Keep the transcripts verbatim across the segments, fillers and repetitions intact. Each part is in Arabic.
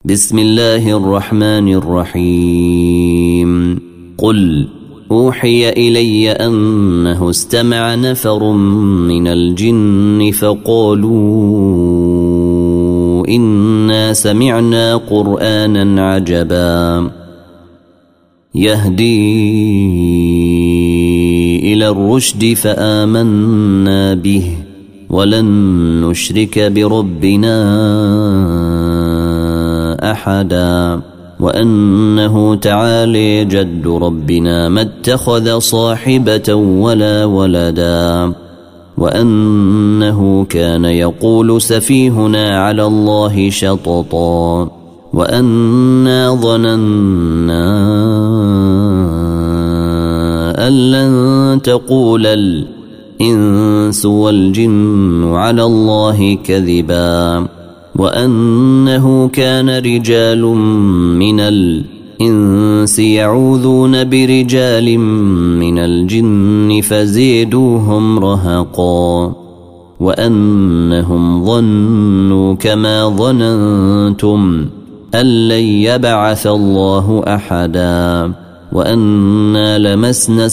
بسم الله الرحمن الرحيم. قل أوحي إلي أنه استمع نفر من الجن فقالوا إنا سمعنا قرآنا عجبا يهدي إلى الرشد فآمنا به ولن نشرك بربنا أحدا وأنه تعالى جد ربنا ما اتخذ صاحبة ولا ولدا وأنه كان يقول سفيهنا على الله شططا وأنا ظننا أن لن تقول الإنس والجن على الله كذبا وأنه كان رجال من الإنس يعوذون برجال من الجن فزيدوهم رهقا وأنهم ظنوا كما ظننتم أن لن يبعث الله أحدا وأنا لمسنا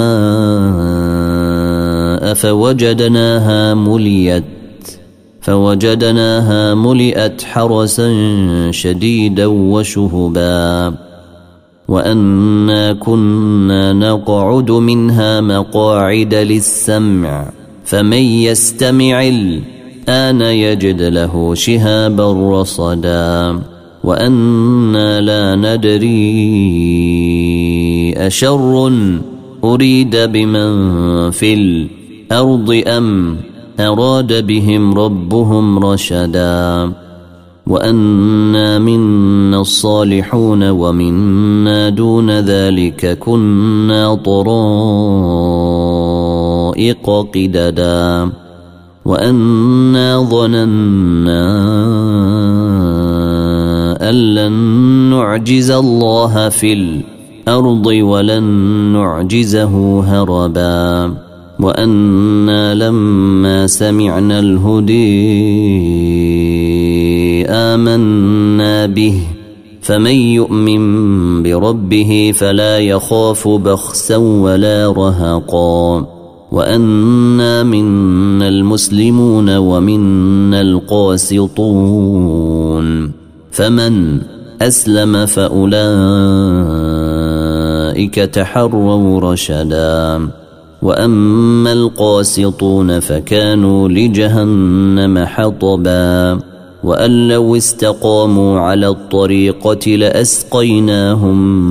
السماء فوجدناها مليت فوجدناها ملئت حرسا شديدا وشهبا وأنا كنا نقعد منها مقاعد للسمع فمن يستمع الآن يجد له شهابا رصدا وأنا لا ندري أشر أريد بمن في الأرض أم أراد بهم ربهم رشدا وأنا منا الصالحون ومنا دون ذلك كنا طرائق قددا وأنا ظننا أن لن نعجز الله في الأرض ولن نعجزه هربا وأنا لما سمعنا الهدي آمنا به فمن يؤمن بربه فلا يخاف بخسا ولا رهقا وأنا منا المسلمون ومنا القاسطون فمن أسلم فأولئك تحروا رشدا وأما القاسطون فكانوا لجهنم حطبا وأن لو استقاموا على الطريقة لأسقيناهم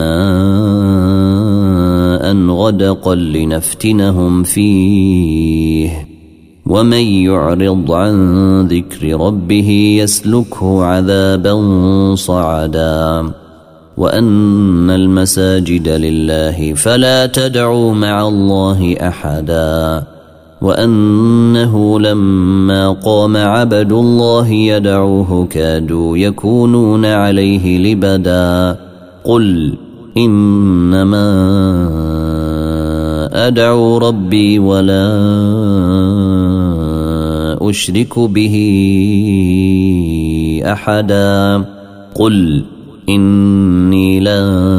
ماء غدقا لنفتنهم فيه ومن يعرض عن ذكر ربه يسلكه عذابا صعدا وأن المساجد لله فلا تدعوا مع الله أحدا وأنه لما قام عبد الله يدعوه كادوا يكونون عليه لبدا قل إنما أدعو ربي ولا أشرك به أحدا قل إني لا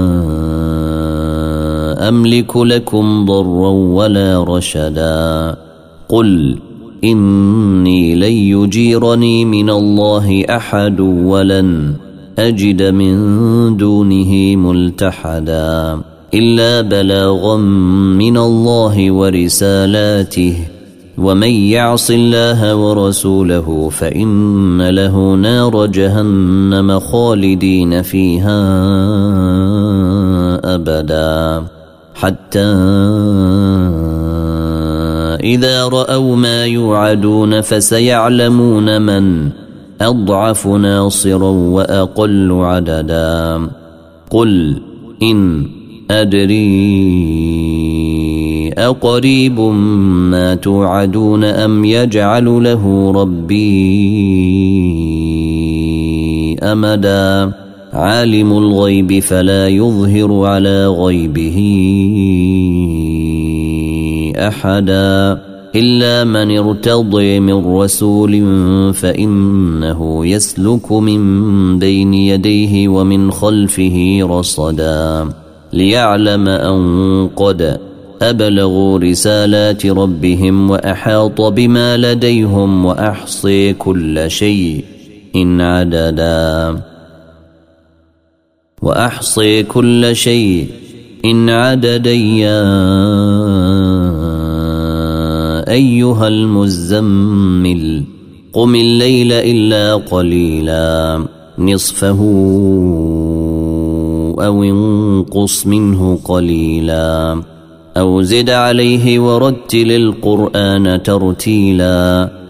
أملك لكم ضرا ولا رشدا قل إني لن يجيرني من الله أحد ولن أجد من دونه ملتحدا إلا بلاغا من الله ورسالاته ومن يعص الله ورسوله فإن له نار جهنم خالدين فيها أبدا حتى إذا رأوا ما يوعدون فسيعلمون من أضعف ناصرا وأقل عددا قل إن أدري أقريب ما توعدون أم يجعل له ربي أمدا عالم الغيب فلا يظهر على غيبه أحدا إلا من ارتضي من رسول فإنه يسلك من بين يديه ومن خلفه رصدا ليعلم أن قد أبلغوا رسالات ربهم وأحاط بما لديهم وأحصي كل شيء إن عددا وأحصي كل شيء إن عددا يا أيها المزمل قم الليل إلا قليلا نصفه أو انقص منه قليلا أو زد عليه ورتل القرآن ترتيلا